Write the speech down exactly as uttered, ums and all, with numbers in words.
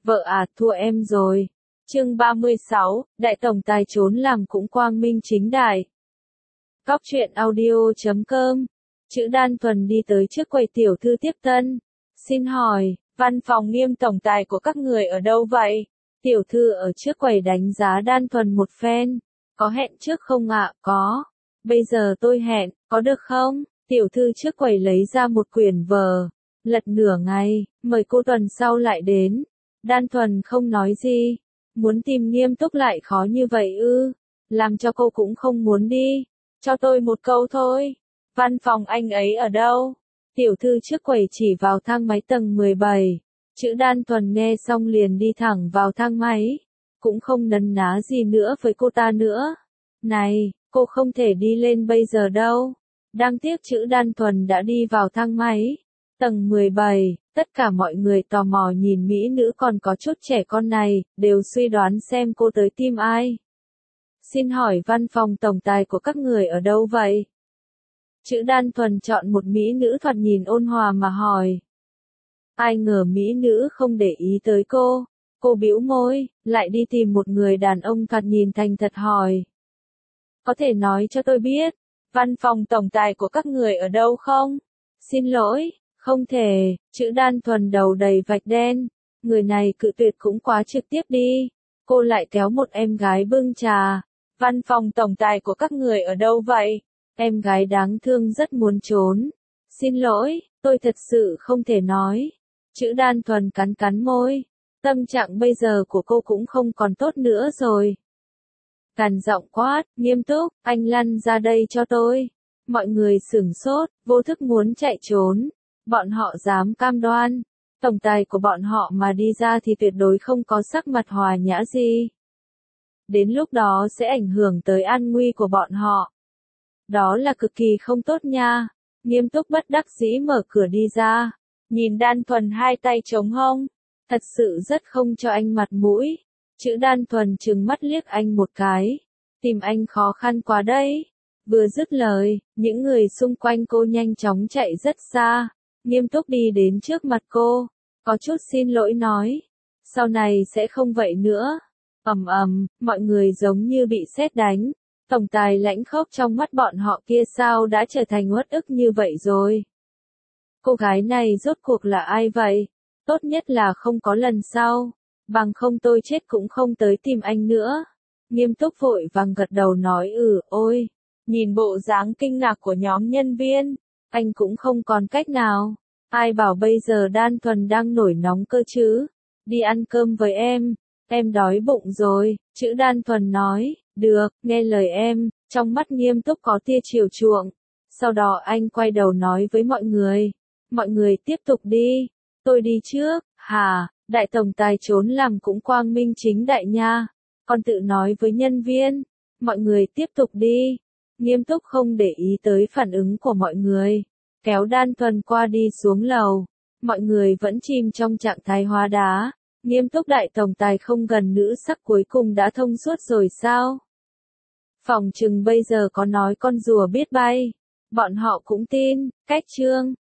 Vợ à, thua em rồi. Chương ba mươi sáu, Đại tổng tài trốn làm cũng quang minh chính đại. Cóc truyện audio chấm com. Chữ Đan Thuần đi tới trước quầy tiểu thư tiếp tân. Xin hỏi, văn phòng Nghiêm tổng tài của các người ở đâu vậy? Tiểu thư ở trước quầy đánh giá Đan Thuần một phen. Có hẹn trước không ạ? Có. Bây giờ tôi hẹn, có được không? Tiểu thư trước quầy lấy ra một quyển vở. Lật nửa ngày, mời cô tuần sau lại đến. Đan Thuần không nói gì. Muốn tìm Nghiêm Túc lại khó như vậy ư? Làm cho cô cũng không muốn đi. Cho tôi một câu thôi. Văn phòng anh ấy ở đâu? Tiểu thư trước quầy chỉ vào thang máy tầng mười bảy. Chữ Đan Thuần nghe xong liền đi thẳng vào thang máy. Cũng không nấn ná gì nữa với cô ta nữa. Này, cô không thể đi lên bây giờ đâu. Đáng tiếc chữ Đan Thuần đã đi vào thang máy. Tầng mười bảy, tất cả mọi người tò mò nhìn mỹ nữ còn có chút trẻ con này, đều suy đoán xem cô tới tìm ai. Xin hỏi văn phòng tổng tài của các người ở đâu vậy? Chữ Đan Thuần chọn một mỹ nữ thoạt nhìn ôn hòa mà hỏi. Ai ngờ mỹ nữ không để ý tới cô. Cô bĩu môi, lại đi tìm một người đàn ông thoạt nhìn thành thật hỏi. Có thể nói cho tôi biết, văn phòng tổng tài của các người ở đâu không? Xin lỗi, không thể. Chữ Đan Thuần đầu đầy vạch đen. Người này cự tuyệt cũng quá trực tiếp đi. Cô lại kéo một em gái bưng trà. Văn phòng tổng tài của các người ở đâu vậy? Em gái đáng thương rất muốn trốn. Xin lỗi, tôi thật sự không thể nói. Chữ Đan Thuần cắn cắn môi. Tâm trạng bây giờ của cô cũng không còn tốt nữa rồi. Cằn giọng quát, Nghiêm Túc, anh lăn ra đây cho tôi. Mọi người sửng sốt, vô thức muốn chạy trốn. Bọn họ dám cam đoan. Tổng tài của bọn họ mà đi ra thì tuyệt đối không có sắc mặt hòa nhã gì. Đến lúc đó sẽ ảnh hưởng tới an nguy của bọn họ. Đó là cực kỳ không tốt nha. Nghiêm Túc bất đắc dĩ mở cửa đi ra. Nhìn Đan Thuần hai tay trống hông. Thật sự rất không cho anh mặt mũi. Chữ Đan Thuần trừng mắt liếc anh một cái. Tìm anh khó khăn quá đấy. Vừa dứt lời, những người xung quanh cô nhanh chóng chạy rất xa. Nghiêm Túc đi đến trước mặt cô. Có chút xin lỗi nói. Sau này sẽ không vậy nữa. Ầm ầm, mọi người giống như bị sét đánh. Tổng tài lãnh khốc trong mắt bọn họ kia sao đã trở thành uất ức như vậy rồi. Cô gái này rốt cuộc là ai vậy? Tốt nhất là không có lần sau. Bằng không tôi chết cũng không tới tìm anh nữa. Nghiêm Túc vội vàng gật đầu nói ừ, ôi. Nhìn bộ dáng kinh ngạc của nhóm nhân viên. Anh cũng không còn cách nào. Ai bảo bây giờ Đan Thuần đang nổi nóng cơ chứ. Đi ăn cơm với em. Em đói bụng rồi. Chữ Đan Thuần nói. Được, nghe lời em. Trong mắt Nghiêm Túc có tia chiều chuộng. Sau đó anh quay đầu nói với mọi người. Mọi người tiếp tục đi. Tôi đi trước. Hà, đại tổng tài trốn làm cũng quang minh chính đại nha. Con tự nói với nhân viên. Mọi người tiếp tục đi. Nghiêm Túc không để ý tới phản ứng của mọi người. Kéo Đan Thuần qua đi xuống lầu. Mọi người vẫn chìm trong trạng thái hóa đá. Nghiêm Túc đại tổng tài không gần nữ sắc cuối cùng đã thông suốt rồi sao? Phòng trừng bây giờ có nói con rùa biết bay. Bọn họ cũng tin. Cách chương.